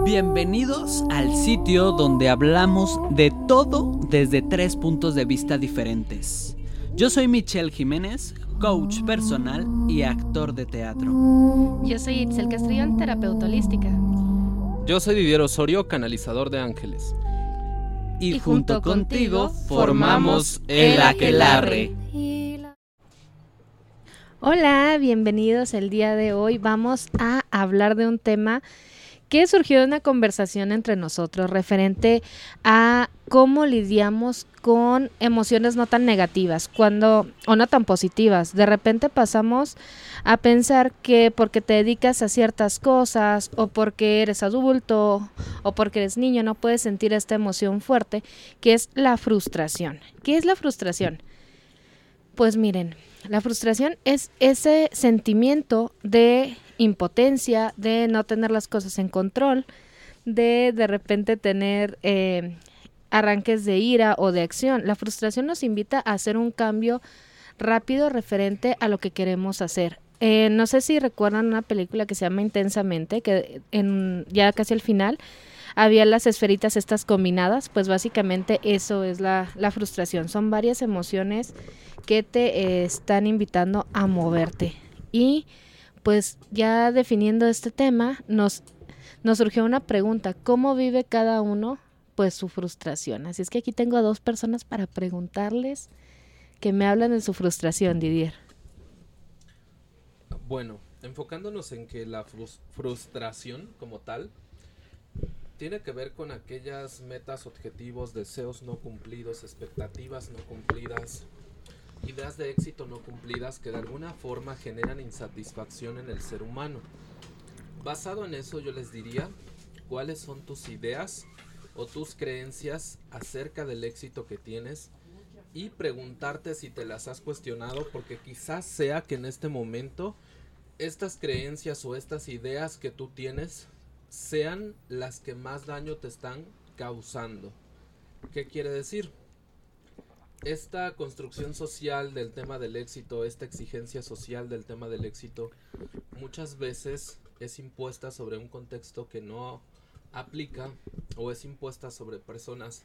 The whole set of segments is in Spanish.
Bienvenidos al sitio donde hablamos de todo desde 3 puntos de vista diferentes. Yo soy Michelle Jiménez, coach personal y actor de teatro. Yo soy Itzel Castrillón, terapeuta holística. Yo soy Didier Osorio, canalizador de ángeles. Y junto contigo formamos el Aquelarre. Hola, bienvenidos. El día de hoy vamos a hablar de un tema que surgió de una conversación entre nosotros referente a cómo lidiamos con emociones no tan negativas o no tan positivas. De repente pasamos a pensar que porque te dedicas a ciertas cosas o porque eres adulto o porque eres niño no puedes sentir esta emoción fuerte que es la frustración. ¿Qué es la frustración? Pues miren, la frustración es ese sentimiento de impotencia, de no tener las cosas en control, de repente tener arranques de ira o de acción. La frustración nos invita a hacer un cambio rápido referente a lo que queremos hacer. No sé si recuerdan una película que se llama Intensamente, que ya casi al final había las esferitas estas combinadas, pues básicamente eso es la frustración. Son varias emociones que te están invitando a moverte. Y pues ya definiendo este tema, nos surgió una pregunta: ¿cómo vive cada uno pues su frustración? Así es que aquí tengo a 2 personas para preguntarles que me hablan de su frustración, Didier. Bueno, enfocándonos en que la frustración como tal tiene que ver con aquellas metas, objetivos, deseos no cumplidos, expectativas no cumplidas, ideas de éxito no cumplidas que de alguna forma generan insatisfacción en el ser humano. Basado en eso, yo les diría cuáles son tus ideas o tus creencias acerca del éxito que tienes y preguntarte si te las has cuestionado, porque quizás sea que en este momento estas creencias o estas ideas que tú tienes sean las que más daño te están causando. ¿Qué quiere decir? Esta construcción social del tema del éxito, esta exigencia social del tema del éxito, muchas veces es impuesta sobre un contexto que no aplica, o es impuesta sobre personas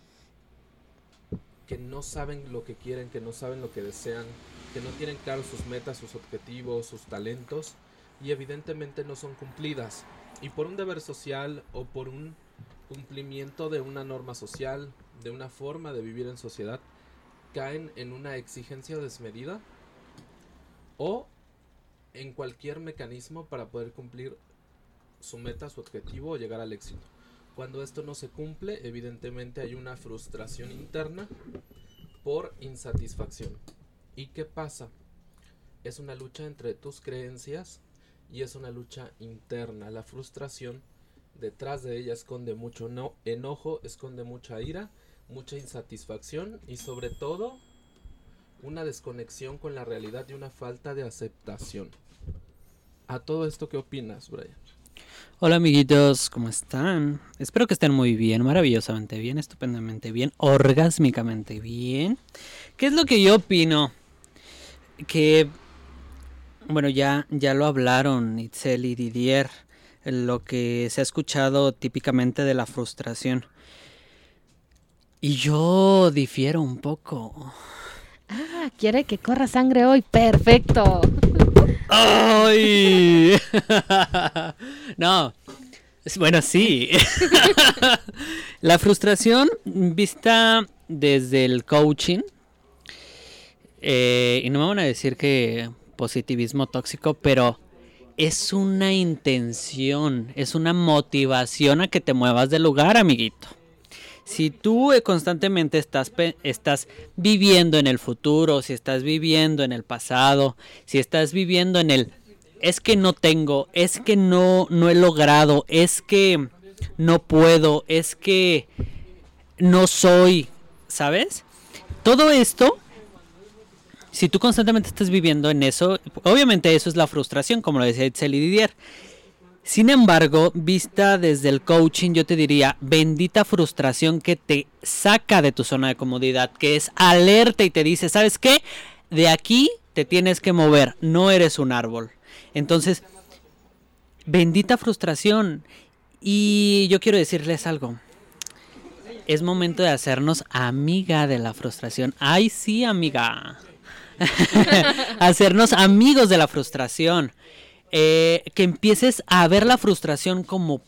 que no saben lo que quieren, que no saben lo que desean, que no tienen claros sus metas, sus objetivos, sus talentos, y evidentemente no son cumplidas. Y por un deber social o por un cumplimiento de una norma social, de una forma de vivir en sociedad, caen en una exigencia desmedida o en cualquier mecanismo para poder cumplir su meta, su objetivo o llegar al éxito. Cuando esto no se cumple, evidentemente hay una frustración interna por insatisfacción. ¿Y qué pasa? Es una lucha entre tus creencias y es una lucha interna. La frustración, detrás de ella esconde mucho enojo, esconde mucha ira, mucha insatisfacción y sobre todo una desconexión con la realidad y una falta de aceptación. ¿A todo esto qué opinas, Brian? Hola amiguitos, ¿cómo están? Espero que estén muy bien, maravillosamente bien, estupendamente bien, orgásmicamente bien. ¿Qué es lo que yo opino? Que, bueno, ya lo hablaron Itzel y Didier, lo que se ha escuchado típicamente de la frustración. Y yo difiero un poco. Ah, quiere que corra sangre hoy. Perfecto. ¡Ay! No, bueno, sí. La frustración vista desde el coaching, y no me van a decir que positivismo tóxico, pero es una intención, es una motivación a que te muevas del lugar, amiguito. Si tú constantemente estás viviendo en el futuro, si estás viviendo en el pasado, si estás viviendo en el es que no tengo, es que no he logrado, es que no puedo, es que no soy, ¿sabes? Todo esto, si tú constantemente estás viviendo en eso, obviamente eso es la frustración, como lo decía Itzel y Didier. Sin embargo, vista desde el coaching, yo te diría, bendita frustración que te saca de tu zona de comodidad, que es alerta y te dice, ¿sabes qué? De aquí te tienes que mover, no eres un árbol. Entonces, bendita frustración. Y yo quiero decirles algo. Es momento de hacernos amiga de la frustración. ¡Ay, sí, amiga! Hacernos amigos de la frustración. Que empieces a ver la frustración como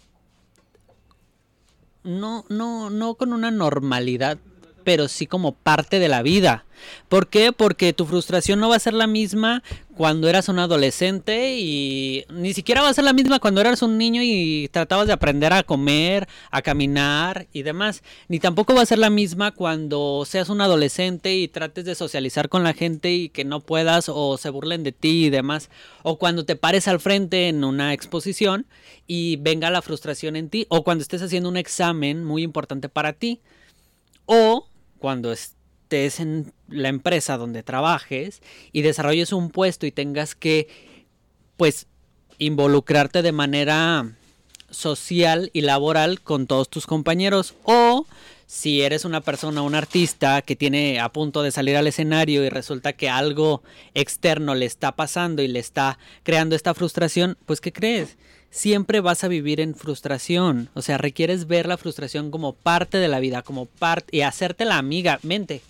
no con una normalidad, pero sí como parte de la vida. ¿Por qué? Porque tu frustración no va a ser la misma cuando eras un adolescente y ni siquiera va a ser la misma cuando eras un niño y tratabas de aprender a comer, a caminar y demás. Ni tampoco va a ser la misma cuando seas un adolescente y trates de socializar con la gente y que no puedas o se burlen de ti y demás. O cuando te pares al frente en una exposición y venga la frustración en ti. O cuando estés haciendo un examen muy importante para ti. O cuando estés en la empresa donde trabajes y desarrolles un puesto y tengas que, pues, involucrarte de manera social y laboral con todos tus compañeros. O si eres una persona, un artista que tiene a punto de salir al escenario y resulta que algo externo le está pasando y le está creando esta frustración, pues ¿qué crees? Siempre vas a vivir en frustración. O sea, requieres ver la frustración como parte de la vida, como parte y hacerte la amiga.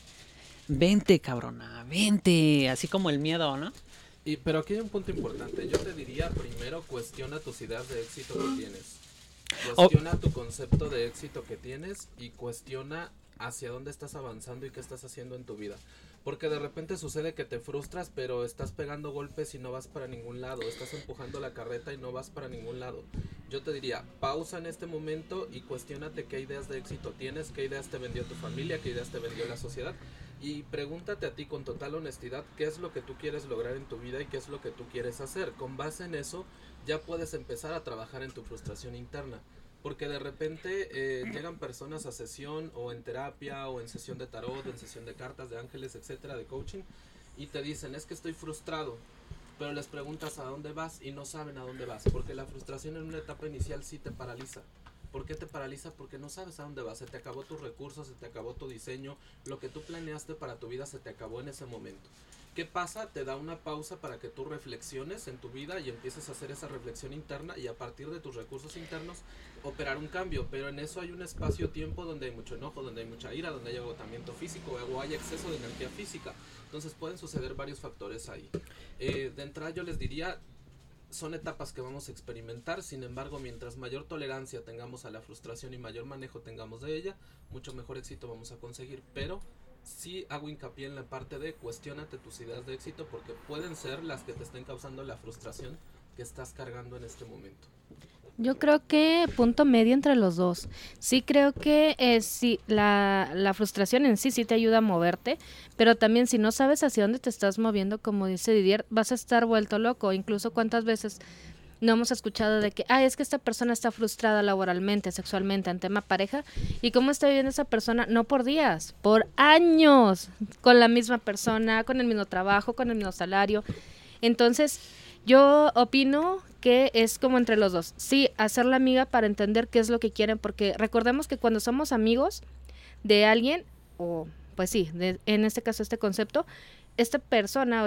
Vente, cabrona, vente. Así como el miedo, ¿no? Pero aquí hay un punto importante. Yo te diría, primero, cuestiona tus ideas de éxito que tienes. Cuestiona tu concepto de éxito que tienes y cuestiona hacia dónde estás avanzando y qué estás haciendo en tu vida. Porque de repente sucede que te frustras, pero estás pegando golpes y no vas para ningún lado. Estás empujando la carreta y no vas para ningún lado. Yo te diría, pausa en este momento y cuestiónate qué ideas de éxito tienes, qué ideas te vendió tu familia, qué ideas te vendió la sociedad. Y pregúntate a ti con total honestidad qué es lo que tú quieres lograr en tu vida y qué es lo que tú quieres hacer. Con base en eso ya puedes empezar a trabajar en tu frustración interna. Porque de repente llegan personas a sesión o en terapia o en sesión de tarot, en sesión de cartas, de ángeles, etcétera, de coaching, y te dicen, es que estoy frustrado, pero les preguntas a dónde vas y no saben a dónde vas, porque la frustración en una etapa inicial sí te paraliza. ¿Por qué te paraliza? Porque no sabes a dónde vas, se te acabó tus recursos, se te acabó tu diseño, lo que tú planeaste para tu vida se te acabó en ese momento. ¿Qué pasa? Te da una pausa para que tú reflexiones en tu vida y empieces a hacer esa reflexión interna y a partir de tus recursos internos operar un cambio, pero en eso hay un espacio-tiempo donde hay mucho enojo, donde hay mucha ira, donde hay agotamiento físico o hay exceso de energía física. Entonces pueden suceder varios factores ahí. De entrada yo les diría, son etapas que vamos a experimentar, sin embargo, mientras mayor tolerancia tengamos a la frustración y mayor manejo tengamos de ella, mucho mejor éxito vamos a conseguir, pero sí hago hincapié en la parte de cuestiónate tus ideas de éxito porque pueden ser las que te estén causando la frustración que estás cargando en este momento. Yo creo que punto medio entre los dos. Sí creo que sí, la frustración en sí te ayuda a moverte, pero también si no sabes hacia dónde te estás moviendo, como dice Didier, vas a estar vuelto loco. Incluso cuántas veces no hemos escuchado de que, es que esta persona está frustrada laboralmente, sexualmente, en tema pareja, y cómo está viviendo esa persona, no por días, por años, con la misma persona, con el mismo trabajo, con el mismo salario. Entonces, yo opino que es como entre los dos. Sí, hacer la amiga para entender qué es lo que quieren, porque recordemos que cuando somos amigos de alguien, o pues sí, en este caso este concepto, esta persona o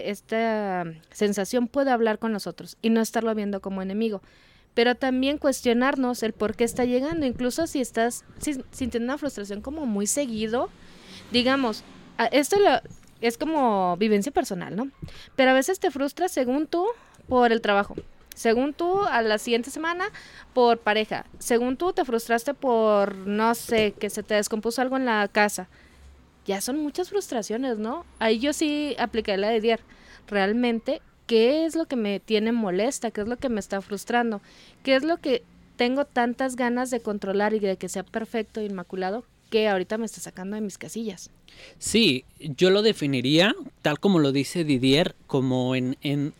esta sensación puede hablar con nosotros y no estarlo viendo como enemigo. Pero también cuestionarnos el por qué está llegando, incluso si estás sintiendo una frustración como muy seguido, digamos, es como vivencia personal, ¿no? Pero a veces te frustras según tú por el trabajo, según tú a la siguiente semana por pareja, según tú te frustraste por, no sé, que se te descompuso algo en la casa. Ya son muchas frustraciones, ¿no? Ahí yo sí apliqué la de Dier. Realmente, ¿qué es lo que me tiene molesta? ¿Qué es lo que me está frustrando? ¿Qué es lo que tengo tantas ganas de controlar y de que sea perfecto e inmaculado que ahorita me está sacando de mis casillas? Sí, yo lo definiría, tal como lo dice Didier, como en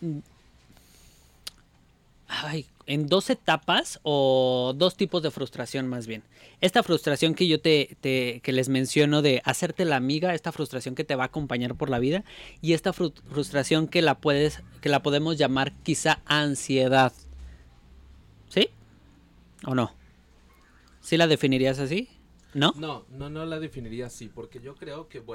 dos etapas o dos tipos de frustración más bien. Esta frustración que yo que les menciono de hacerte la amiga, esta frustración que te va a acompañar por la vida y esta frustración que la podemos llamar quizá ansiedad. ¿Sí? ¿O no? ¿Sí la definirías así? ¿No? No la definiría así, porque yo creo que, bueno,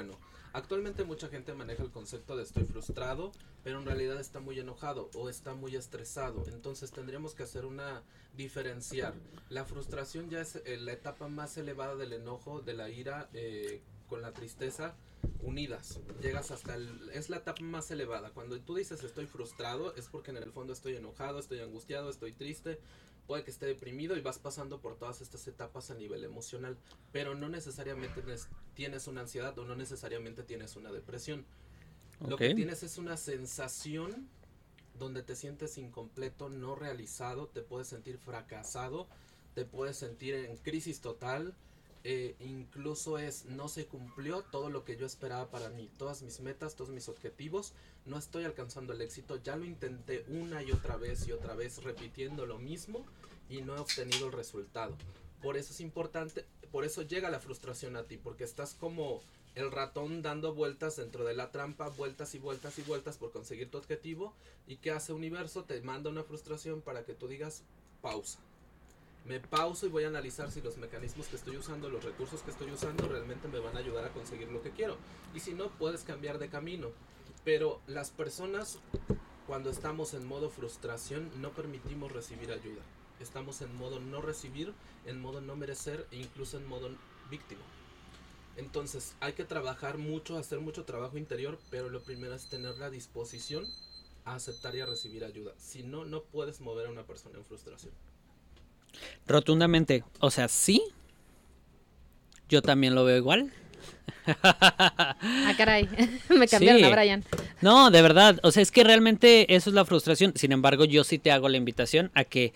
Actualmente mucha gente maneja el concepto de estoy frustrado, pero en realidad está muy enojado o está muy estresado. Entonces tendríamos que hacer diferenciar. La frustración ya es la etapa más elevada del enojo, de la ira, con la tristeza unidas. Llegas es la etapa más elevada. Cuando tú dices estoy frustrado, es porque en el fondo estoy enojado, estoy angustiado, estoy triste, puede que esté deprimido y vas pasando por todas estas etapas a nivel emocional, pero no necesariamente tienes una ansiedad o no necesariamente tienes una depresión. Lo que tienes es una sensación donde te sientes incompleto, no realizado, te puedes sentir fracasado, te puedes sentir en crisis total, incluso no se cumplió todo lo que yo esperaba para mí, todas mis metas, todos mis objetivos, no estoy alcanzando el éxito, ya lo intenté una y otra vez repitiendo lo mismo y no he obtenido el resultado. Por eso es importante, por eso llega la frustración a ti, porque estás como el ratón dando vueltas dentro de la trampa, vueltas y vueltas y vueltas por conseguir tu objetivo. ¿Y qué hace Universo? Te manda una frustración para que tú digas pausa. Me pauso y voy a analizar si los mecanismos que estoy usando, los recursos que estoy usando realmente me van a ayudar a conseguir lo que quiero. Y si no, puedes cambiar de camino. Pero las personas, cuando estamos en modo frustración, no permitimos recibir ayuda. Estamos en modo no recibir, en modo no merecer e incluso en modo víctima. Entonces hay que trabajar mucho, hacer mucho trabajo interior, pero lo primero es tener la disposición a aceptar y a recibir ayuda. Si no, no puedes mover a una persona en frustración. Rotundamente, o sea, sí, yo también lo veo igual. Ah, caray, me cambiaron a Brian. No, de verdad, o sea, es que realmente eso es la frustración. Sin embargo, yo sí te hago la invitación a que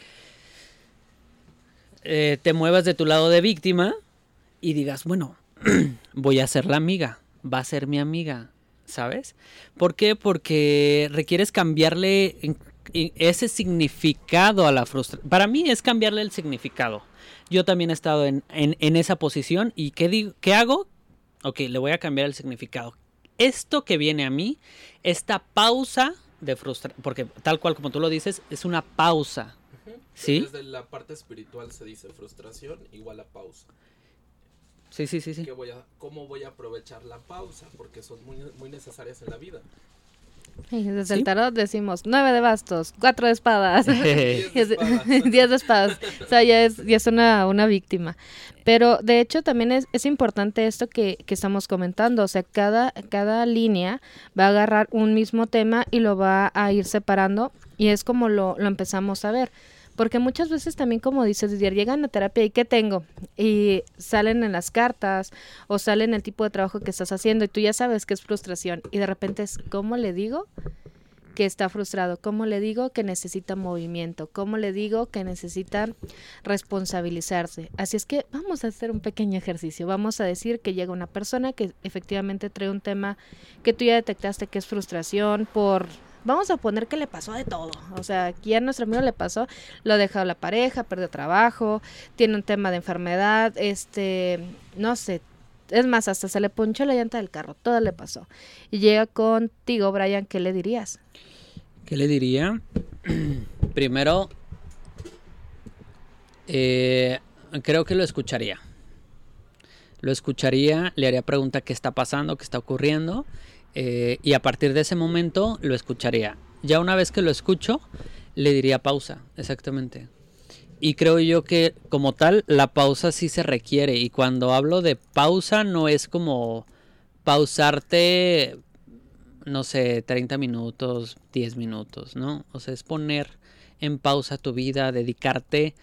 te muevas de tu lado de víctima y digas, bueno, voy a ser la amiga, va a ser mi amiga, ¿sabes? ¿Por qué? Porque requieres cambiarle ese significado a la frustración. Para mí es cambiarle el significado. Yo también he estado en esa posición y ¿qué hago? Ok, le voy a cambiar el significado. Esto que viene a mí, esta pausa de frustración, porque tal cual como tú lo dices, es una pausa. ¿Sí? Desde la parte espiritual se dice frustración igual a pausa. Sí. ¿Cómo voy a aprovechar la pausa? Porque son muy, muy necesarias en la vida. Y desde el tarot decimos 9 de bastos, 4 de espadas, 10 de espadas. O sea, ya es una víctima. Pero de hecho también es importante esto que estamos comentando. O sea, cada línea va a agarrar un mismo tema y lo va a ir separando. Y es como lo empezamos a ver. Porque muchas veces también, como dices, Didier, llegan a terapia y ¿qué tengo? Y salen en las cartas o salen el tipo de trabajo que estás haciendo y tú ya sabes que es frustración. Y de repente es, ¿cómo le digo que está frustrado? ¿Cómo le digo que necesita movimiento? ¿Cómo le digo que necesita responsabilizarse? Así es que vamos a hacer un pequeño ejercicio. Vamos a decir que llega una persona que efectivamente trae un tema que tú ya detectaste que es frustración por... Vamos a poner que le pasó de todo. O sea, aquí a nuestro amigo le pasó, lo ha dejado la pareja, perdió trabajo, tiene un tema de enfermedad, no sé, es más, hasta se le ponchó la llanta del carro, todo le pasó. Y llega contigo, Brian, ¿qué le dirías? ¿Qué le diría? Primero, creo que lo escucharía. Le haría pregunta qué está pasando, qué está ocurriendo. Y a partir de ese momento lo escucharía. Ya una vez que lo escucho, le diría pausa, exactamente. Y creo yo que como tal, la pausa sí se requiere. Y cuando hablo de pausa, no es como pausarte, no sé, 30 minutos, 10 minutos, ¿no? O sea, es poner en pausa tu vida, dedicarte.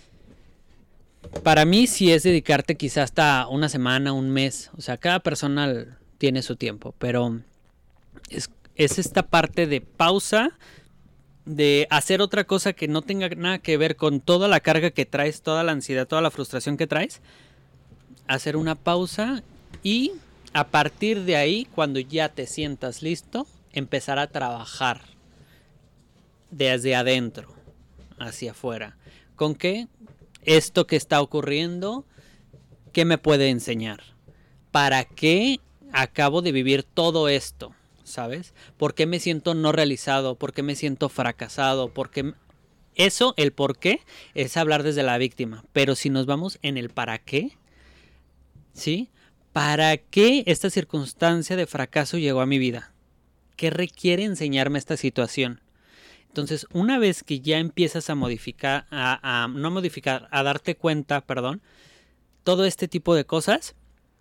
Para mí sí es dedicarte quizás hasta una semana, un mes. O sea, cada persona tiene su tiempo, pero es esta parte de pausa, de hacer otra cosa que no tenga nada que ver con toda la carga que traes, toda la ansiedad, toda la frustración que traes, hacer una pausa y a partir de ahí, cuando ya te sientas listo, empezar a trabajar desde adentro hacia afuera. ¿Con qué? Esto que está ocurriendo, ¿qué me puede enseñar? ¿Para qué acabo de vivir todo esto? ¿Sabes? ¿Por qué me siento no realizado? ¿Por qué me siento fracasado? ¿Por qué? Eso, el por qué, es hablar desde la víctima. Pero si nos vamos en el para qué, ¿sí? ¿para qué esta circunstancia de fracaso llegó a mi vida? ¿Qué requiere enseñarme esta situación? Entonces, una vez que ya empiezas a modificar, a darte cuenta, todo este tipo de cosas,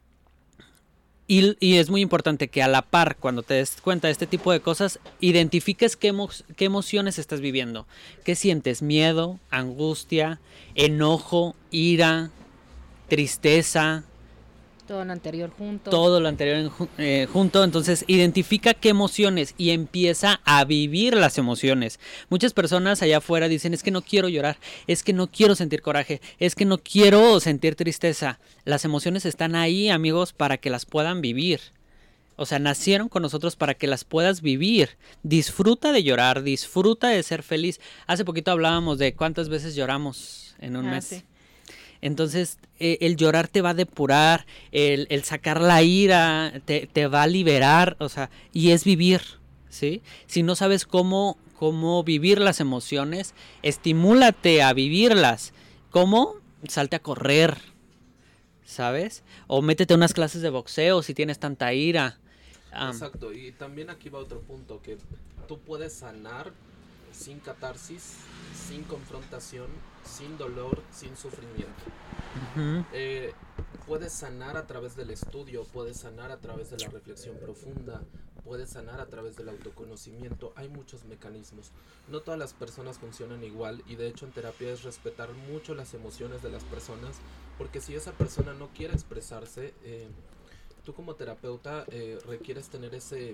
y es muy importante que a la par, cuando te des cuenta de este tipo de cosas, identifiques qué emociones estás viviendo. ¿Qué sientes? ¿Miedo, angustia, enojo, ira, tristeza? Todo lo anterior junto. Todo lo anterior junto. Entonces identifica qué emociones y empieza a vivir las emociones. Muchas personas allá afuera dicen, es que no quiero llorar, es que no quiero sentir coraje, es que no quiero sentir tristeza. Las emociones están ahí, amigos, para que las puedan vivir. O sea, nacieron con nosotros para que las puedas vivir. Disfruta de llorar, disfruta de ser feliz. Hace poquito hablábamos de cuántas veces lloramos en un mes. Sí. Entonces, el llorar te va a depurar, el sacar la ira te va a liberar, o sea, y es vivir, ¿sí? Si no sabes cómo vivir las emociones, estimúlate a vivirlas. ¿Cómo? Salte a correr, ¿sabes? O métete a unas clases de boxeo si tienes tanta ira. Exacto, y también aquí va otro punto, que tú puedes sanar sin catarsis, sin confrontación, sin dolor, sin sufrimiento. Uh-huh. Puedes sanar a través del estudio, puedes sanar a través de la reflexión profunda, puedes sanar a través del autoconocimiento. Hay muchos mecanismos. No todas las personas funcionan igual, y de hecho en terapia es respetar mucho las emociones de las personas, porque si esa persona no quiere expresarse, tú como terapeuta requieres tener ese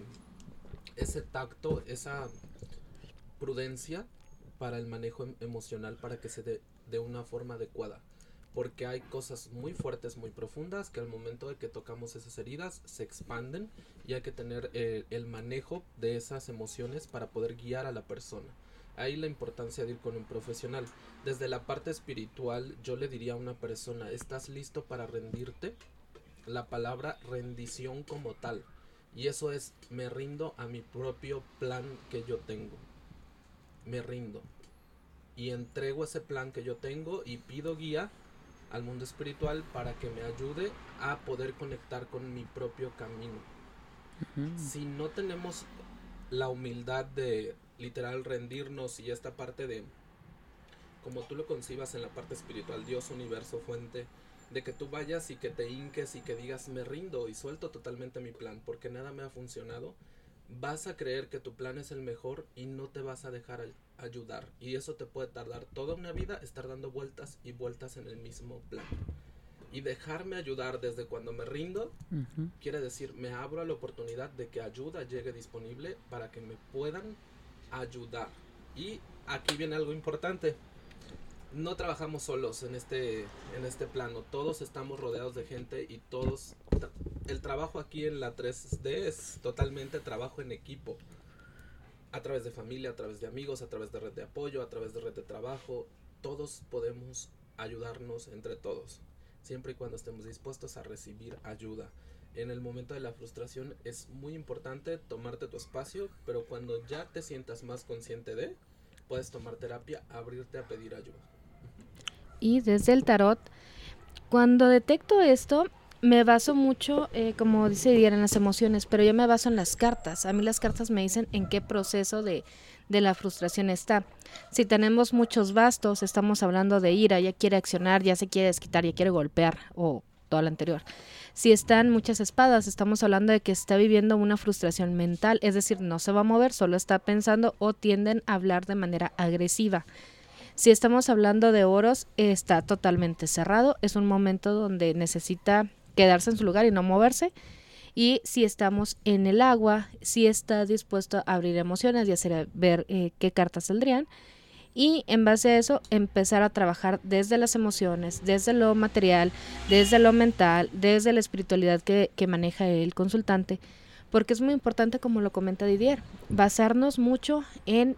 tacto, esa prudencia para el manejo emocional, para que se dé de una forma adecuada, porque hay cosas muy fuertes, muy profundas, que al momento de que tocamos esas heridas se expanden, y hay que tener el manejo de esas emociones para poder guiar a la persona. Ahí la importancia de ir con un profesional. Desde la parte espiritual, yo le diría a una persona, ¿estás listo para rendirte? La palabra rendición como tal, y eso es, me rindo a mi propio plan que yo tengo. Me rindo y entrego ese plan que yo tengo y pido guía al mundo espiritual para que me ayude a poder conectar con mi propio camino. Uh-huh. Si no tenemos la humildad de literal rendirnos, y esta parte de, como tú lo concibas en la parte espiritual, Dios, universo, fuente, de que tú vayas y que te hinques y que digas, me rindo y suelto totalmente mi plan porque nada me ha funcionado, vas a creer que tu plan es el mejor y no te vas a dejar ayudar, y eso te puede tardar toda una vida estar dando vueltas y vueltas en el mismo plan. Y dejarme ayudar desde cuando me rindo, uh-huh, quiere decir, me abro a la oportunidad de que ayuda llegue disponible para que me puedan ayudar. Y aquí viene algo importante: no trabajamos solos en este plano, todos estamos rodeados de gente, y todos, el trabajo aquí en la 3D es totalmente trabajo en equipo, a través de familia, a través de amigos, a través de red de apoyo, a través de red de trabajo. Todos podemos ayudarnos entre todos, siempre y cuando estemos dispuestos a recibir ayuda. En el momento de la frustración es muy importante tomarte tu espacio, pero cuando ya te sientas más consciente puedes tomar terapia, abrirte a pedir ayuda. Y desde el tarot, cuando detecto esto, me baso mucho, como dice Didier, en las emociones, pero yo me baso en las cartas. A mí las cartas me dicen en qué proceso de la frustración está. Si tenemos muchos bastos, estamos hablando de ira, ya quiere accionar, ya se quiere desquitar, ya quiere golpear, o todo lo anterior. Si están muchas espadas, estamos hablando de que está viviendo una frustración mental, es decir, no se va a mover, solo está pensando, o tienden a hablar de manera agresiva. Si estamos hablando de oros, está totalmente cerrado, es un momento donde necesita quedarse en su lugar y no moverse. Y si estamos en el agua, si está dispuesto a abrir emociones y hacer ver qué cartas saldrían. Y en base a eso, empezar a trabajar desde las emociones, desde lo material, desde lo mental, desde la espiritualidad que maneja el consultante. Porque es muy importante, como lo comenta Didier, basarnos mucho en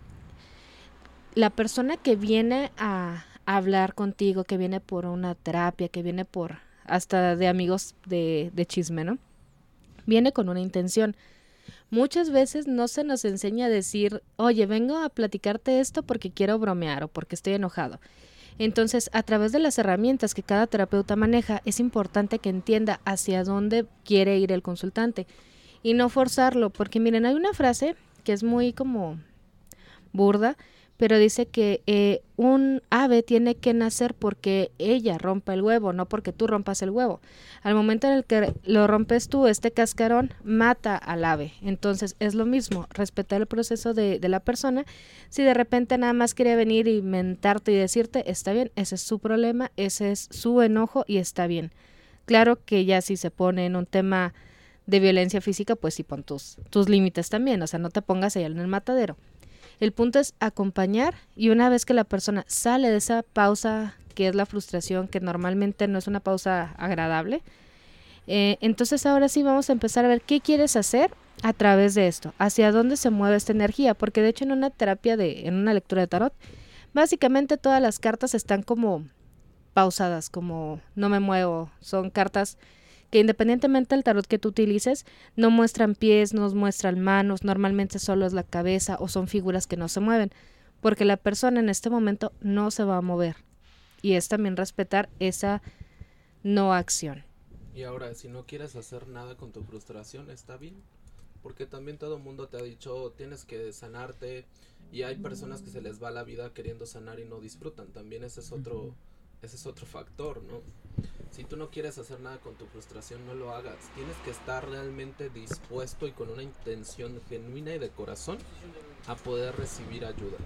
la persona que viene a hablar contigo, que viene por una terapia, que viene por hasta de amigos de chisme, ¿no? Viene con una intención. Muchas veces no se nos enseña a decir, oye, vengo a platicarte esto porque quiero bromear o porque estoy enojado. Entonces, a través de las herramientas que cada terapeuta maneja, es importante que entienda hacia dónde quiere ir el consultante y no forzarlo, porque miren, hay una frase que es muy como burda, pero dice que un ave tiene que nacer porque ella rompa el huevo, no porque tú rompas el huevo. Al momento en el que lo rompes tú, este cascarón mata al ave. Entonces es lo mismo, respetar el proceso de la persona. Si de repente nada más quiere venir y mentarte y decirte, está bien, ese es su problema, ese es su enojo y está bien. Claro que ya si se pone en un tema de violencia física, pues sí pon tus límites también, o sea, no te pongas allá en el matadero. El punto es acompañar, y una vez que la persona sale de esa pausa que es la frustración, que normalmente no es una pausa agradable, entonces ahora sí vamos a empezar a ver qué quieres hacer a través de esto, hacia dónde se mueve esta energía, porque de hecho en una terapia, en una lectura de tarot, básicamente todas las cartas están como pausadas, como no me muevo, son cartas que independientemente del tarot que tú utilices, no muestran pies, no muestran manos, normalmente solo es la cabeza o son figuras que no se mueven, porque la persona en este momento no se va a mover. Y es también respetar esa no acción. Y ahora, si no quieres hacer nada con tu frustración, está bien, porque también todo el mundo te ha dicho, tienes que sanarte, y hay personas que se les va la vida queriendo sanar y no disfrutan, también ese es otro factor, ¿no? Si tú no quieres hacer nada con tu frustración, no lo hagas. Tienes que estar realmente dispuesto y con una intención genuina y de corazón a poder recibir ayuda.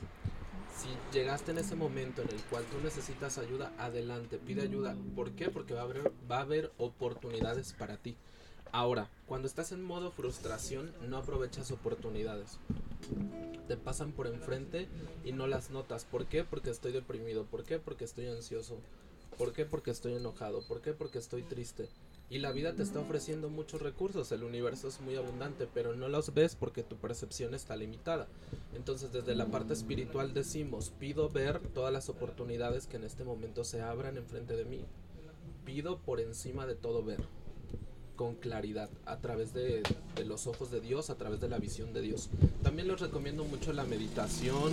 Si llegaste en ese momento en el cual tú necesitas ayuda, adelante, pide ayuda. ¿Por qué? Porque va a haber oportunidades para ti. Ahora, cuando estás en modo frustración, no aprovechas oportunidades. Te pasan por enfrente y no las notas. ¿Por qué? Porque estoy deprimido. ¿Por qué? Porque estoy ansioso. ¿Por qué? Porque estoy enojado. ¿Por qué? Porque estoy triste. Y la vida te está ofreciendo muchos recursos, el universo es muy abundante, pero no los ves porque tu percepción está limitada. Entonces desde la parte espiritual decimos, pido ver todas las oportunidades que en este momento se abran enfrente de mí. Pido por encima de todo ver, con claridad, a través de los ojos de Dios, a través de la visión de Dios. También les recomiendo mucho la meditación,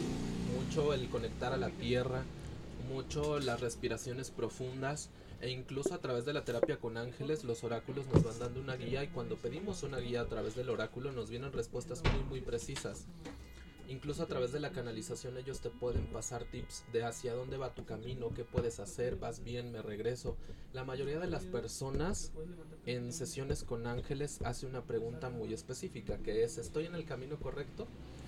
mucho el conectar a la tierra, mucho las respiraciones profundas, e incluso a través de la terapia con ángeles los oráculos nos van dando una guía, y cuando pedimos una guía a través del oráculo nos vienen respuestas muy precisas. Incluso a través de la canalización ellos te pueden pasar tips de hacia dónde va tu camino, qué puedes hacer, vas bien, me regreso. La mayoría de las personas en sesiones con ángeles hace una pregunta muy específica, que es, ¿estoy en el camino correcto?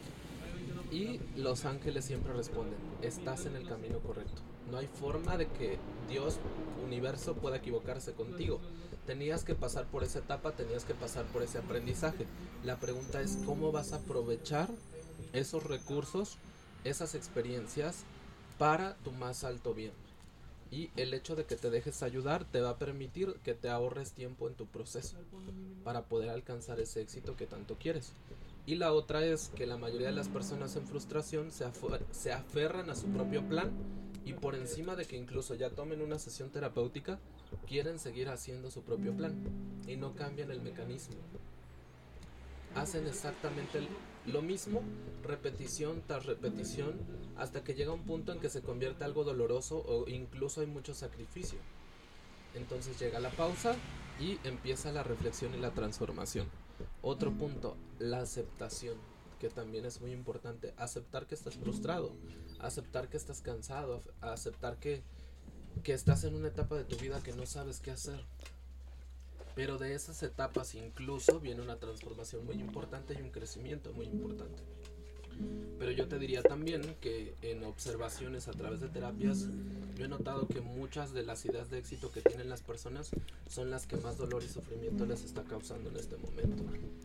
Y los ángeles siempre responden, estás en el camino correcto. No hay forma de que Dios, universo, pueda equivocarse contigo. Tenías que pasar por esa etapa, tenías que pasar por ese aprendizaje. La pregunta es, ¿cómo vas a aprovechar esos recursos, esas experiencias para tu más alto bien? Y el hecho de que te dejes ayudar te va a permitir que te ahorres tiempo en tu proceso para poder alcanzar ese éxito que tanto quieres. Y la otra es que la mayoría de las personas en frustración se aferran a su propio plan, y por encima de que incluso ya tomen una sesión terapéutica, quieren seguir haciendo su propio plan y no cambian el mecanismo. Hacen exactamente lo mismo, repetición tras repetición, hasta que llega un punto en que se convierte algo doloroso o incluso hay mucho sacrificio. Entonces llega la pausa y empieza la reflexión y la transformación. Otro punto, la aceptación, que también es muy importante. Aceptar que estás frustrado, aceptar que estás cansado, aceptar que estás en una etapa de tu vida que no sabes qué hacer. Pero de esas etapas incluso viene una transformación muy importante y un crecimiento muy importante. Pero yo te diría también que en observaciones a través de terapias, yo he notado que muchas de las ideas de éxito que tienen las personas son las que más dolor y sufrimiento les está causando en este momento.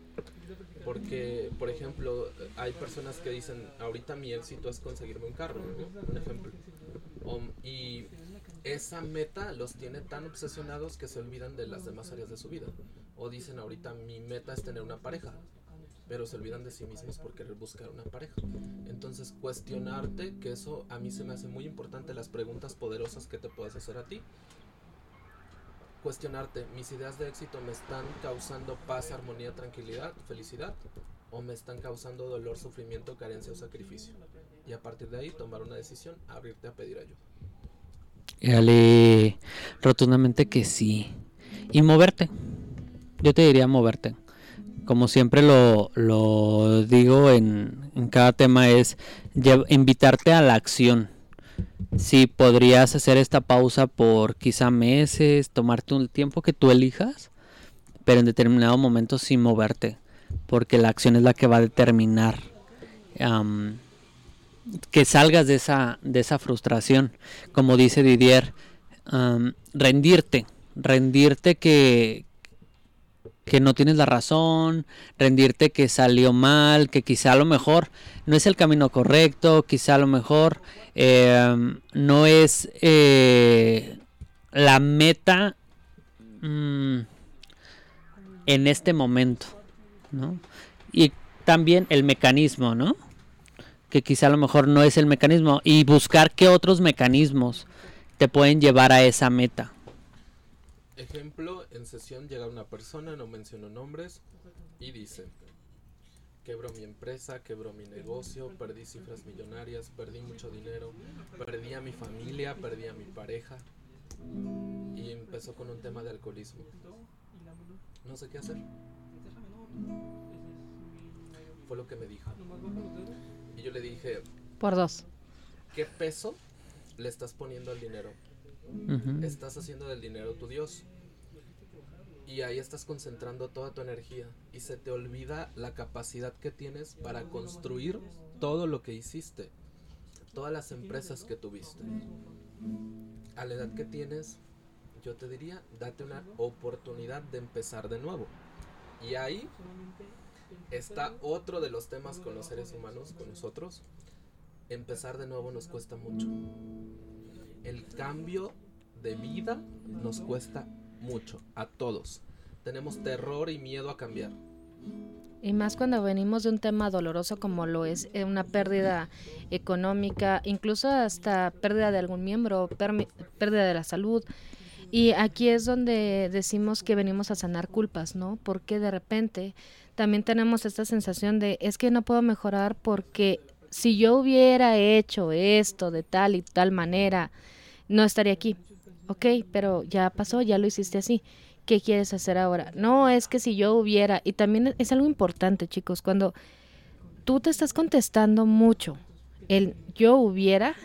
Porque, por ejemplo, hay personas que dicen, ahorita mi éxito es conseguirme un carro, ¿no? Un ejemplo. Y esa meta los tiene tan obsesionados que se olvidan de las demás áreas de su vida. O dicen, ahorita mi meta es tener una pareja, pero se olvidan de sí mismos por querer buscar una pareja. Entonces cuestionarte, que eso a mí se me hace muy importante, las preguntas poderosas que te puedas hacer a ti. Cuestionarte, ¿mis ideas de éxito me están causando paz, armonía, tranquilidad, felicidad? ¿O me están causando dolor, sufrimiento, carencia o sacrificio? y a partir de ahí tomar una decisión, abrirte a pedir ayuda. Dale, rotundamente que sí. Y moverte. Yo te diría moverte. Como siempre lo digo en cada tema, es invitarte a la acción. Sí, podrías hacer esta pausa por quizá meses, tomarte un tiempo que tú elijas, pero en determinado momento sí moverte, porque la acción es la que va a determinar que salgas de esa frustración. Como dice Didier, rendirte que no tienes la razón, rendirte que salió mal, que quizá a lo mejor no es el camino correcto, quizá a lo mejor no es la meta en este momento, ¿no? Y también el mecanismo, ¿no? Que quizá a lo mejor no es el mecanismo, y buscar qué otros mecanismos te pueden llevar a esa meta. Ejemplo, en sesión llega una persona, no menciono nombres, y dice: quebró mi empresa, quebró mi negocio, perdí cifras millonarias, perdí mucho dinero, perdí a mi familia, perdí a mi pareja. Y empezó con un tema de alcoholismo. No sé qué hacer. Fue lo que me dijo. Y yo le dije: Por 2. ¿qué peso le estás poniendo al dinero? Uh-huh. Estás haciendo del dinero tu Dios. Y ahí estás concentrando toda tu energía. Y se te olvida la capacidad que tienes para construir todo lo que hiciste. Todas las empresas que tuviste. A la edad que tienes, yo te diría, date una oportunidad de empezar de nuevo. Y ahí está otro de los temas con los seres humanos, con nosotros. Empezar de nuevo nos cuesta mucho. El cambio de vida nos cuesta mucho, a todos. Tenemos terror y miedo a cambiar. Y más cuando venimos de un tema doloroso como lo es una pérdida económica, incluso hasta pérdida de algún miembro, pérdida de la salud. Y aquí es donde decimos que venimos a sanar culpas, ¿no? Porque de repente también tenemos esta sensación de, es que no puedo mejorar porque si yo hubiera hecho esto de tal y tal manera, no estaría aquí. Ok, pero ya pasó, ya lo hiciste así. ¿Qué quieres hacer ahora? No, es que si yo hubiera, y también es algo importante, chicos, cuando tú te estás contestando mucho el yo hubiera,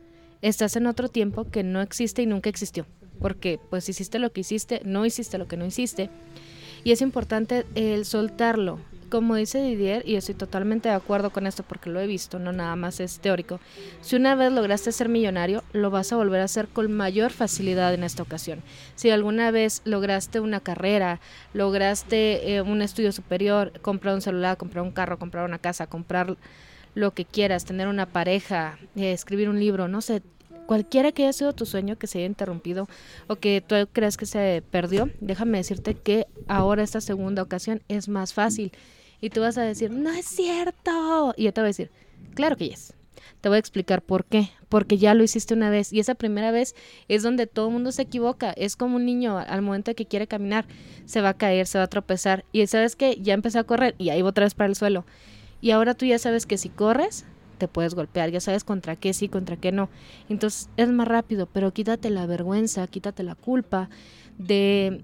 estás en otro tiempo que no existe y nunca existió, porque pues hiciste lo que hiciste, no hiciste lo que no hiciste, y es importante el soltarlo. Como dice Didier, y estoy totalmente de acuerdo con esto porque lo he visto, no nada más es teórico, si una vez lograste ser millonario, lo vas a volver a hacer con mayor facilidad en esta ocasión. Si alguna vez lograste una carrera, lograste un estudio superior, comprar un celular, comprar un carro, comprar una casa, comprar lo que quieras, tener una pareja, escribir un libro, no sé, cualquiera que haya sido tu sueño que se haya interrumpido o que tú creas que se perdió, déjame decirte que ahora esta segunda ocasión es más fácil. Y tú vas a decir, no es cierto. Y yo te voy a decir, claro que yes. Te voy a explicar por qué. Porque ya lo hiciste una vez. Y esa primera vez es donde todo el mundo se equivoca. Es como un niño al momento de que quiere caminar. Se va a caer, se va a tropezar. Y sabes que ya empezó a correr y ahí va otra vez para el suelo. Y ahora tú ya sabes que si corres, te puedes golpear. Ya sabes contra qué sí, contra qué no. Entonces es más rápido. Pero quítate la vergüenza, quítate la culpa de...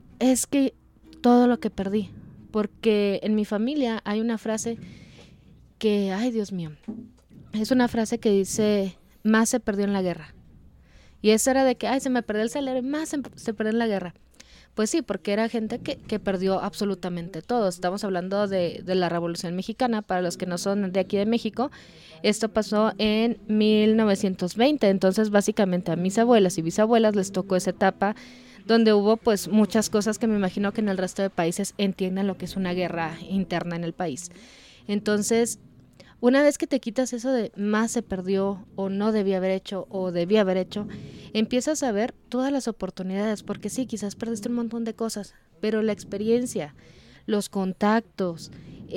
Es que todo lo que perdí. Porque en mi familia hay una frase que, ay Dios mío, es una frase que dice, más se perdió en la guerra. Y eso era de que, ay, se me perdió el salario, más se perdió en la guerra. Pues sí, porque era gente que perdió absolutamente todo. Estamos hablando de la Revolución Mexicana, para los que no son de aquí de México. Esto pasó en 1920, entonces básicamente a mis abuelas y bisabuelas les tocó esa etapa donde hubo pues muchas cosas que me imagino que en el resto de países entiendan lo que es una guerra interna en el país. Entonces, una vez que te quitas eso de más se perdió o no debía haber hecho o debía haber hecho, empiezas a ver todas las oportunidades, porque sí, quizás perdiste un montón de cosas, pero la experiencia, los contactos,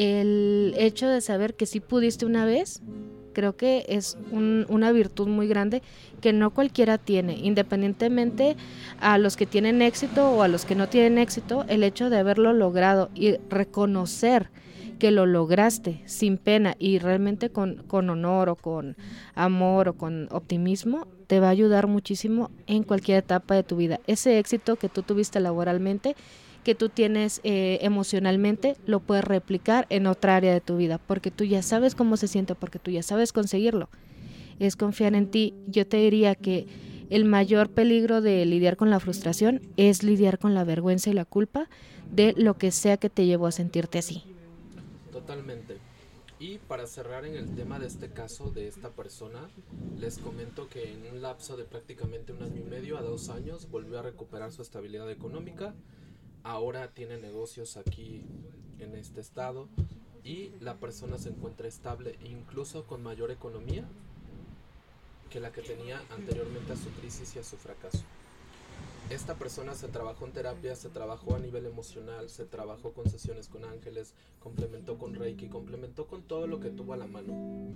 el hecho de saber que sí pudiste una vez, creo que es una virtud muy grande que no cualquiera tiene, independientemente a los que tienen éxito o a los que no tienen éxito, el hecho de haberlo logrado y reconocer que lo lograste sin pena y realmente con honor o con amor o con optimismo, te va a ayudar muchísimo en cualquier etapa de tu vida. Ese éxito que tú tuviste laboralmente, que tú tienes emocionalmente, lo puedes replicar en otra área de tu vida, porque tú ya sabes cómo se siente, porque tú ya sabes conseguirlo. Es confiar en ti. Yo te diría que el mayor peligro de lidiar con la frustración es lidiar con la vergüenza y la culpa de lo que sea que te llevó a sentirte así. Totalmente. Y para cerrar en el tema de este caso de esta persona, les comento que en un lapso de prácticamente 1 año y medio a 2 años volvió a recuperar su estabilidad económica. Ahora tiene negocios aquí en este estado y la persona se encuentra estable, incluso con mayor economía que la que tenía anteriormente a su crisis y a su fracaso. Esta persona se trabajó en terapia, se trabajó a nivel emocional, se trabajó con sesiones con ángeles, complementó con Reiki, complementó con todo lo que tuvo a la mano.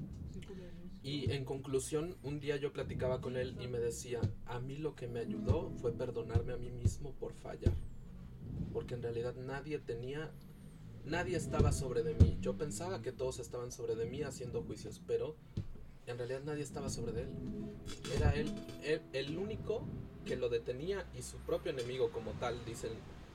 Y en conclusión, un día yo platicaba con él y me decía, a mí lo que me ayudó fue perdonarme a mí mismo por fallar. Porque en realidad nadie estaba sobre de mí. Yo pensaba que todos estaban sobre de mí haciendo juicios, pero en realidad nadie estaba sobre de él. Era él el único que lo detenía y su propio enemigo como tal. Dicen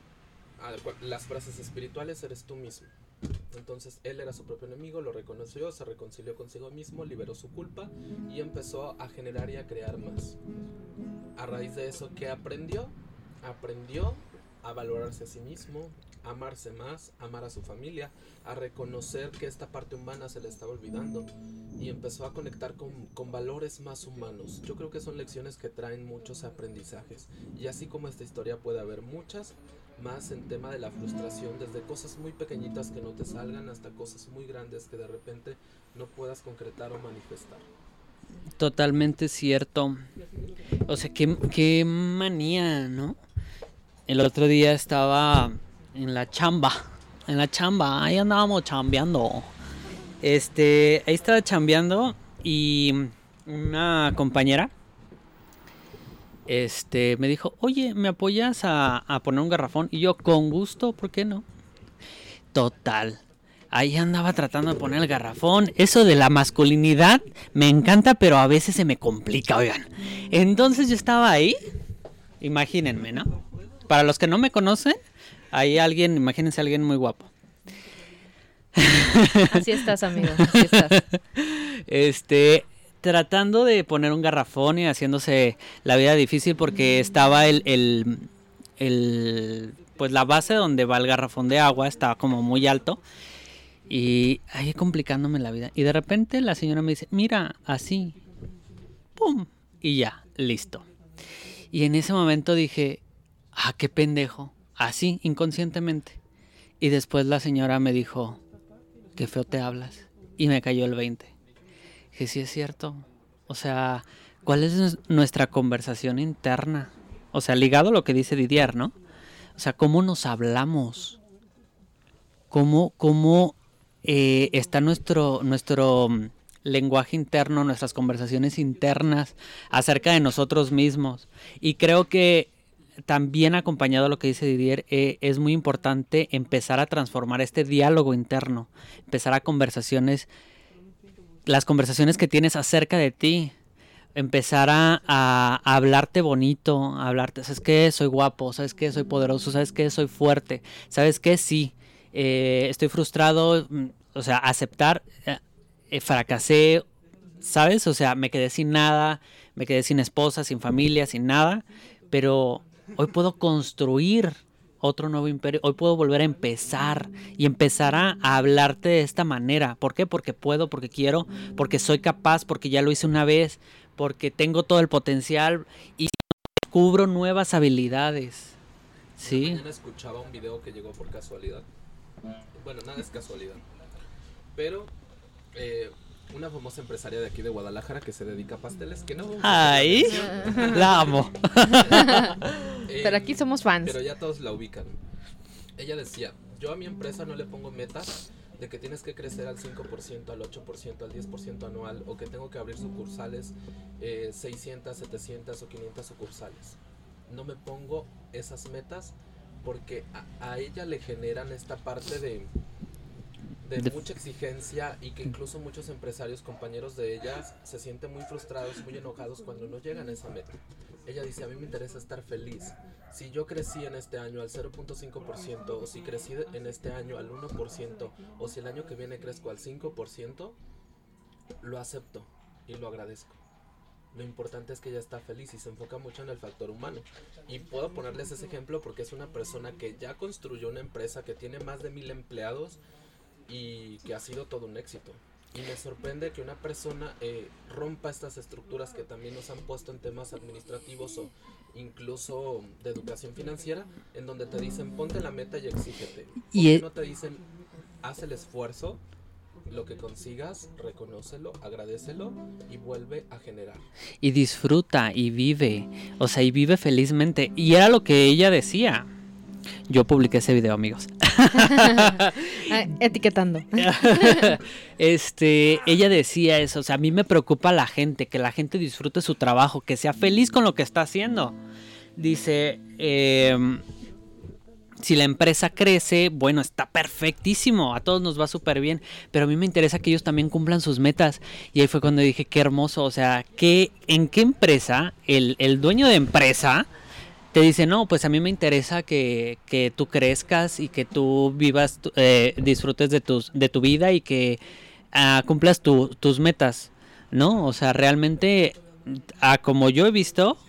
las frases espirituales, eres tú mismo. Entonces él era su propio enemigo, lo reconoció, se reconcilió consigo mismo, liberó su culpa y empezó a generar y a crear más. A raíz de eso, ¿qué aprendió? Aprendió a valorarse a sí mismo, a amarse más, a amar a su familia, a reconocer que esta parte humana se le estaba olvidando y empezó a conectar con valores más humanos. Yo creo que son lecciones que traen muchos aprendizajes y así como esta historia puede haber muchas más en tema de la frustración, desde cosas muy pequeñitas que no te salgan hasta cosas muy grandes que de repente no puedas concretar o manifestar. Totalmente cierto. O sea, qué manía, ¿no? El otro día estaba en la chamba, ahí andábamos chambeando. Ahí estaba chambeando y una compañera me dijo, oye, ¿me apoyas a poner un garrafón? Y yo, con gusto, ¿por qué no? Total, ahí andaba tratando de poner el garrafón. Eso de la masculinidad me encanta, pero a veces se me complica, oigan. Entonces yo estaba ahí, imagínense, ¿no? Para los que no me conocen, hay alguien, imagínense a alguien muy guapo. Así estás, amigo, así estás. Tratando de poner un garrafón y haciéndose la vida difícil porque estaba pues la base donde va el garrafón de agua estaba como muy alto y ahí complicándome la vida. Y de repente la señora me dice, mira, así, pum, y ya, listo. Y en ese momento dije, qué pendejo, así, inconscientemente. Y después la señora me dijo, qué feo te hablas. Y me cayó el 20. Que sí es cierto. O sea, ¿cuál es nuestra conversación interna? O sea, ligado a lo que dice Didier, ¿no? O sea, ¿cómo nos hablamos? ¿Cómo está nuestro lenguaje interno, nuestras conversaciones internas acerca de nosotros mismos? Y creo que también acompañado a lo que dice Didier, es muy importante empezar a transformar este diálogo interno, empezar a las conversaciones que tienes acerca de ti, empezar a hablarte bonito, a hablarte, ¿sabes qué? Soy guapo, ¿sabes qué? Soy poderoso, ¿sabes qué? Soy fuerte, ¿sabes qué? Sí, estoy frustrado, o sea, aceptar, fracasé, ¿sabes? O sea, me quedé sin nada, me quedé sin esposa, sin familia, sin nada, pero hoy puedo construir otro nuevo imperio, hoy puedo volver a empezar y empezar a hablarte de esta manera. ¿Por qué? Porque puedo, porque quiero, porque soy capaz, porque ya lo hice una vez, porque tengo todo el potencial y descubro nuevas habilidades. ¿Sí? Mañana escuchaba un video que llegó por casualidad. Bueno, nada es casualidad. Pero una famosa empresaria de aquí de Guadalajara que se dedica a pasteles, que no... ¡Ay! La amo. Pero aquí somos fans. Pero ya todos la ubican. Ella decía, yo a mi empresa no le pongo metas de que tienes que crecer al 5%, al 8%, al 10% anual, o que tengo que abrir sucursales, 600, 700 o 500 sucursales. No me pongo esas metas porque a ella le generan esta parte de mucha exigencia, y que incluso muchos empresarios, compañeros de ellas, se sienten muy frustrados, muy enojados cuando no llegan a esa meta. Ella dice, a mí me interesa estar feliz. Si yo crecí en este año al 0.5%, o si crecí en este año al 1%, o si el año que viene crezco al 5%, lo acepto y lo agradezco. Lo importante es que ella está feliz y se enfoca mucho en el factor humano. Y puedo ponerles ese ejemplo porque es una persona que ya construyó una empresa que tiene más de 1,000 empleados y que ha sido todo un éxito. Y me sorprende que una persona rompa estas estructuras que también nos han puesto en temas administrativos o incluso de educación financiera, en donde te dicen ponte la meta y exígete. Y no te dicen haz el esfuerzo, lo que consigas, reconócelo, agradécelo y vuelve a generar. Y disfruta y vive, o sea, y vive felizmente. Y era lo que ella decía. Yo publiqué ese video, amigos. Etiquetando. Ella decía eso, o sea, a mí me preocupa la gente, que la gente disfrute su trabajo, que sea feliz con lo que está haciendo. Dice, si la empresa crece, bueno, está perfectísimo, a todos nos va súper bien, pero a mí me interesa que ellos también cumplan sus metas. Y ahí fue cuando dije, qué hermoso, o sea, ¿en qué empresa el dueño de empresa te dice, no, pues a mí me interesa que tú crezcas y que tú vivas, disfrutes de tu vida y que cumplas tus metas, ¿no? O sea, realmente, como yo he visto,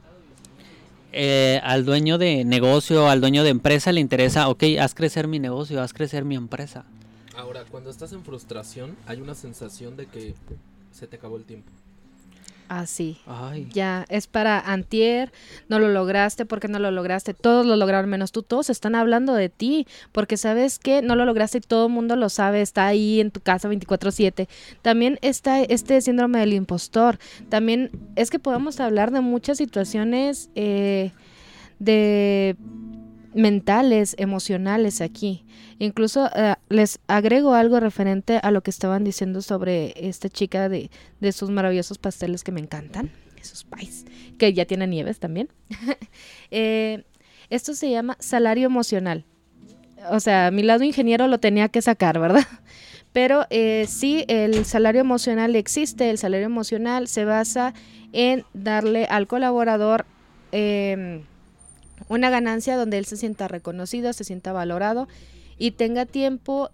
al dueño de negocio, al dueño de empresa le interesa, ok, haz crecer mi negocio, haz crecer mi empresa. Ahora, cuando estás en frustración, hay una sensación de que se te acabó el tiempo. Así. Ay. Ya, es para antier, no lo lograste, porque no lo lograste, todos lo lograron menos tú, todos están hablando de ti, porque sabes que no lo lograste y todo el mundo lo sabe, está ahí en tu casa 24/7. También está este síndrome del impostor, también es que podemos hablar de muchas situaciones de mentales, emocionales aquí. Incluso les agrego algo referente a lo que estaban diciendo sobre esta chica de sus maravillosos pasteles que me encantan, esos pies, que ya tienen nieves también. Esto se llama salario emocional. O sea, mi lado ingeniero lo tenía que sacar, ¿verdad? Pero sí, el salario emocional existe. El salario emocional se basa en darle al colaborador una ganancia donde él se sienta reconocido, se sienta valorado y tenga tiempo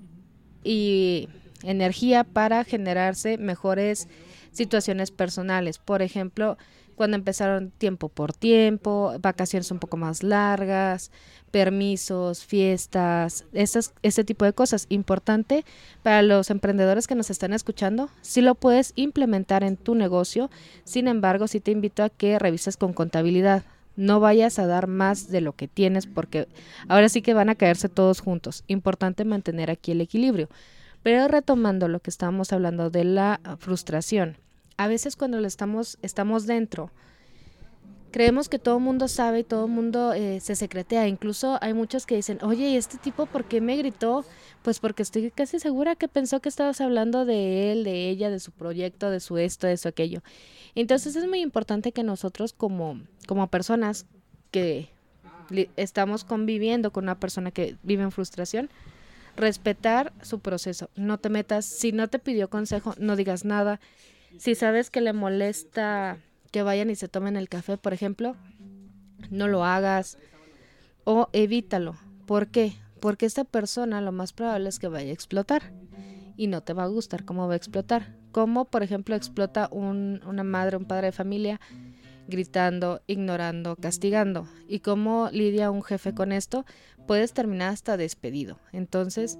y energía para generarse mejores situaciones personales. Por ejemplo, cuando empezaron tiempo por tiempo, vacaciones un poco más largas, permisos, fiestas, ese tipo de cosas. Importante para los emprendedores que nos están escuchando, sí lo puedes implementar en tu negocio. Sin embargo, sí te invito a que revises con contabilidad. No vayas a dar más de lo que tienes porque ahora sí que van a caerse todos juntos. Importante mantener aquí el equilibrio. Pero retomando lo que estábamos hablando de la frustración. A veces cuando estamos dentro, creemos que todo el mundo sabe y todo el mundo se secretea. Incluso hay muchos que dicen, oye, ¿y este tipo por qué me gritó? Pues porque estoy casi segura que pensó que estabas hablando de él, de ella, de su proyecto, de su esto, de su aquello. Entonces es muy importante que nosotros como personas que estamos conviviendo con una persona que vive en frustración, respetar su proceso. No te metas, si no te pidió consejo, no digas nada. Si sabes que le molesta que vayan y se tomen el café, por ejemplo, no lo hagas o evítalo. ¿Por qué? Porque esta persona lo más probable es que vaya a explotar y no te va a gustar cómo va a explotar. Como, por ejemplo, explota una madre, un padre de familia gritando, ignorando, castigando. Y cómo lidia un jefe con esto, puedes terminar hasta despedido. Entonces,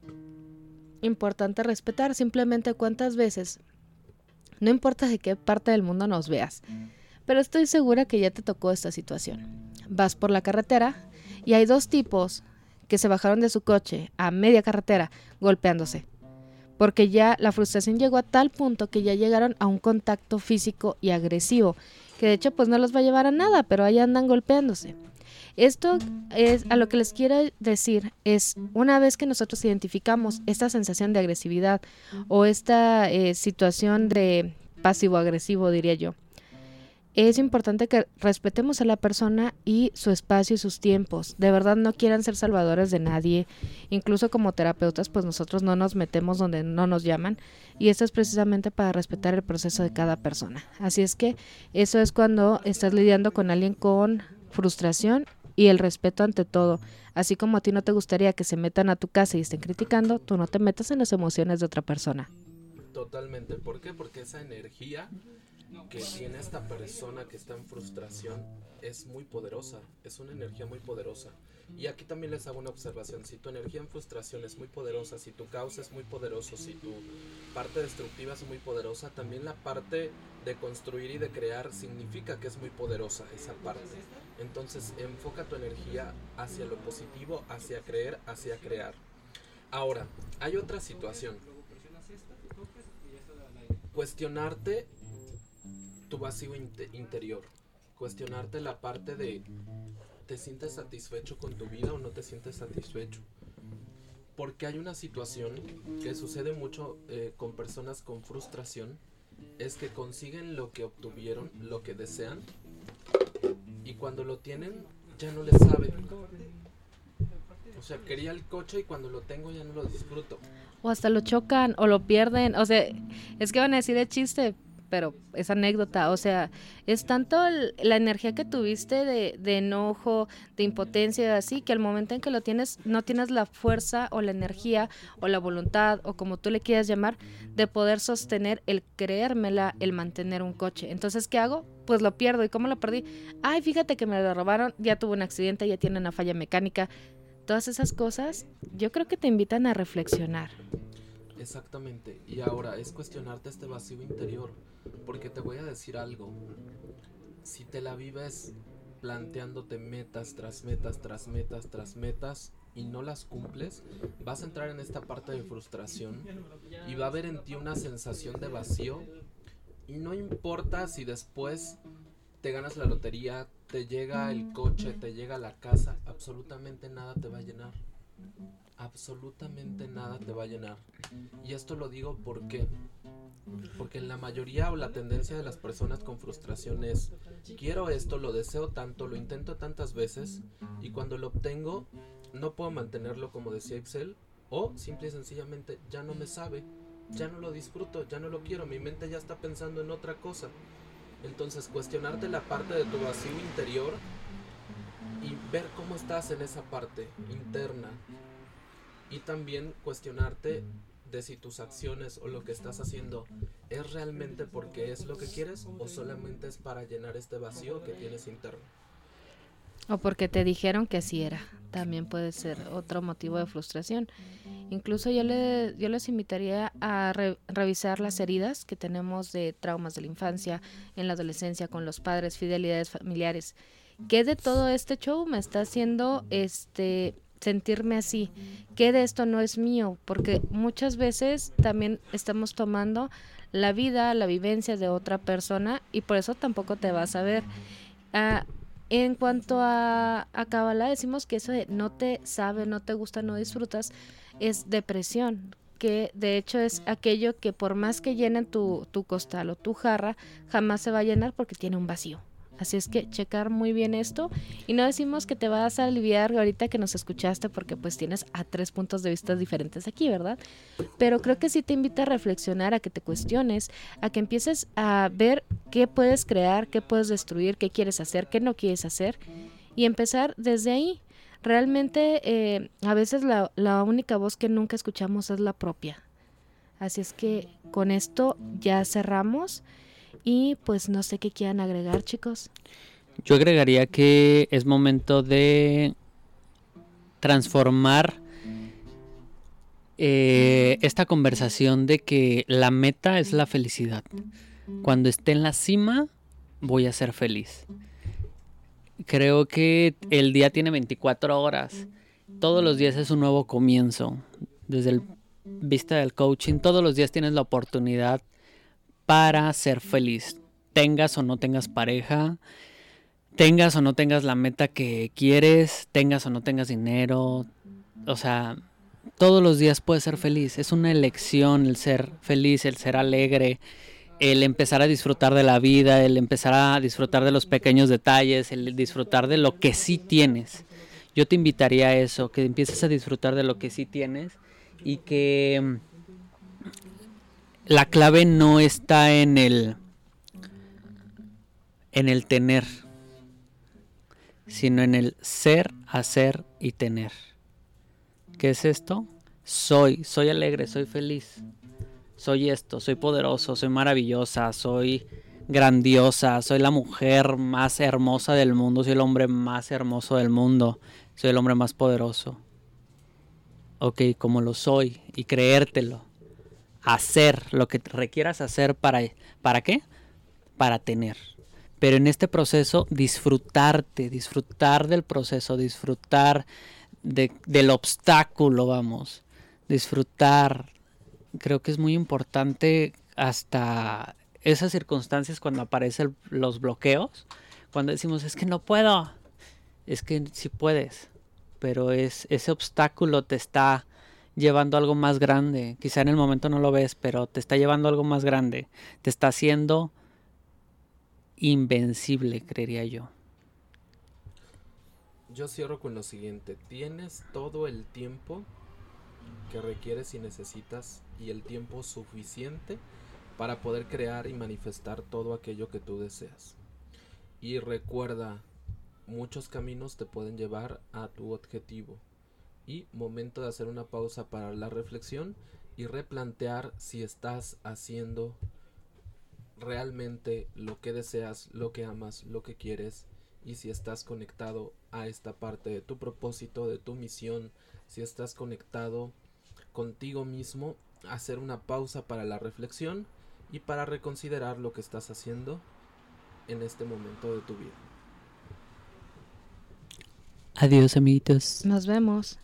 importante respetar. Simplemente cuántas veces, no importa de qué parte del mundo nos veas, pero estoy segura que ya te tocó esta situación. Vas por la carretera y hay dos tipos que se bajaron de su coche a media carretera golpeándose. Porque ya la frustración llegó a tal punto que ya llegaron a un contacto físico y agresivo, que de hecho pues no los va a llevar a nada, pero ahí andan golpeándose. Esto es a lo que les quiero decir, es una vez que nosotros identificamos esta sensación de agresividad o esta situación de pasivo-agresivo, diría yo, es importante que respetemos a la persona y su espacio y sus tiempos. De verdad no quieran ser salvadores de nadie. Incluso como terapeutas, pues nosotros no nos metemos donde no nos llaman. Y esto es precisamente para respetar el proceso de cada persona. Así es que eso es cuando estás lidiando con alguien con frustración y el respeto ante todo. Así como a ti no te gustaría que se metan a tu casa y estén criticando, tú no te metas en las emociones de otra persona. Totalmente. ¿Por qué? Porque esa energía que tiene esta persona que está en frustración es muy poderosa, es una energía muy poderosa. Y aquí también les hago una observación: si tu energía en frustración es muy poderosa, si tu caos es muy poderoso, si tu parte destructiva es muy poderosa, también la parte de construir y de crear significa que es muy poderosa esa parte. Entonces enfoca tu energía hacia lo positivo, hacia creer, hacia crear. Ahora, hay otra situación: cuestionarte tu vacío interior, cuestionarte la parte de ¿te sientes satisfecho con tu vida o no te sientes satisfecho? Porque hay una situación que sucede mucho con personas con frustración, es que consiguen lo que obtuvieron, lo que desean, y cuando lo tienen ya no les sabe. O sea, quería el coche y cuando lo tengo ya no lo disfruto. O hasta lo chocan o lo pierden. O sea, es que van a decir de chiste, pero es anécdota. O sea, es tanto la energía que tuviste de enojo, de impotencia, así, que al momento en que lo tienes, no tienes la fuerza o la energía o la voluntad, o como tú le quieras llamar, de poder sostener el creérmela, el mantener un coche. Entonces, ¿qué hago? Pues lo pierdo. ¿Y cómo lo perdí? Ay, fíjate que me lo robaron, ya tuvo un accidente, ya tiene una falla mecánica. Todas esas cosas yo creo que te invitan a reflexionar. Exactamente. Y ahora es cuestionarte este vacío interior, porque te voy a decir algo: si te la vives planteándote metas tras metas tras metas tras metas y no las cumples, vas a entrar en esta parte de frustración y va a haber en ti una sensación de vacío, y no importa si después te ganas la lotería, te llega el coche, te llega la casa, absolutamente nada te va a llenar. Absolutamente nada te va a llenar. Y esto lo digo porque en la mayoría o la tendencia de las personas con frustración es: quiero esto, lo deseo tanto, lo intento tantas veces, y cuando lo obtengo no puedo mantenerlo, como decía Ipsel, o simple y sencillamente ya no me sabe, ya no lo disfruto, ya no lo quiero, mi mente ya está pensando en otra cosa. Entonces, cuestionarte la parte de tu vacío interior y ver cómo estás en esa parte interna. Y también cuestionarte de si tus acciones o lo que estás haciendo es realmente porque es lo que quieres o solamente es para llenar este vacío que tienes interno. O porque te dijeron que así era. También puede ser otro motivo de frustración. Incluso yo les invitaría a revisar las heridas que tenemos de traumas de la infancia, en la adolescencia, con los padres, fidelidades familiares. ¿Qué de todo este show me está haciendo sentirme así? ¿Qué de esto no es mío? Porque muchas veces también estamos tomando la vida, la vivencia de otra persona, y por eso tampoco te vas a ver. En cuanto a Kabbalah, decimos que eso de no te sabe, no te gusta, no disfrutas, es depresión, que de hecho es aquello que por más que llenen tu costal o tu jarra, jamás se va a llenar porque tiene un vacío. Así es que checar muy bien esto, y no decimos que te vas a aliviar ahorita que nos escuchaste, porque pues tienes a 3 puntos de vista diferentes aquí, ¿verdad? Pero creo que sí te invita a reflexionar, a que te cuestiones, a que empieces a ver qué puedes crear, qué puedes destruir, qué quieres hacer, qué no quieres hacer, y empezar desde ahí. Realmente a veces la única voz que nunca escuchamos es la propia. Así es que con esto ya cerramos. Y pues no sé qué quieran agregar, chicos. Yo agregaría que es momento de transformar esta conversación de que la meta es la felicidad. Cuando esté en la cima, voy a ser feliz. Creo que el día tiene 24 horas. Todos los días es un nuevo comienzo. Desde el vista del coaching, todos los días tienes la oportunidad para ser feliz, tengas o no tengas pareja, tengas o no tengas la meta que quieres, tengas o no tengas dinero. O sea, todos los días puedes ser feliz. Es una elección el ser feliz, el ser alegre, el empezar a disfrutar de la vida, el empezar a disfrutar de los pequeños detalles, el disfrutar de lo que sí tienes. Yo te invitaría a eso, que empieces a disfrutar de lo que sí tienes y que la clave no está en el tener, sino en el ser, hacer y tener. ¿Qué es esto? Soy alegre, soy feliz, soy esto, soy poderoso, soy maravillosa, soy grandiosa, soy la mujer más hermosa del mundo, soy el hombre más hermoso del mundo, soy el hombre más poderoso. Ok, como lo soy, y creértelo. Hacer lo que requieras hacer ¿para qué? Para tener. Pero en este proceso disfrutar del proceso, disfrutar del obstáculo, vamos. Disfrutar. Creo que es muy importante hasta esas circunstancias cuando aparecen los bloqueos, cuando decimos es que no puedo, es que sí puedes, pero ese obstáculo te está llevando a algo más grande. Quizá en el momento no lo ves, pero te está llevando a algo más grande, te está haciendo invencible, creería yo. Yo cierro con lo siguiente: tienes todo el tiempo que requieres y necesitas, y el tiempo suficiente para poder crear y manifestar todo aquello que tú deseas. Y recuerda, muchos caminos te pueden llevar a tu objetivo. Y momento de hacer una pausa para la reflexión y replantear si estás haciendo realmente lo que deseas, lo que amas, lo que quieres, y si estás conectado a esta parte de tu propósito, de tu misión, si estás conectado contigo mismo. Hacer una pausa para la reflexión y para reconsiderar lo que estás haciendo en este momento de tu vida. Adiós, amiguitos. Nos vemos.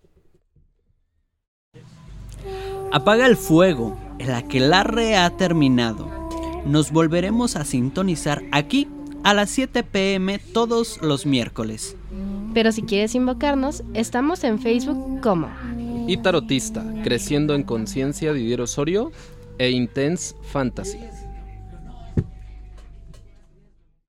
Apaga el fuego, el aquelarre ha terminado. Nos volveremos a sintonizar aquí a las 7 p.m. todos los miércoles. Pero si quieres invocarnos, estamos en Facebook como Y Tarotista, Creciendo en Conciencia, Didier Osorio, e Intense Fantasy.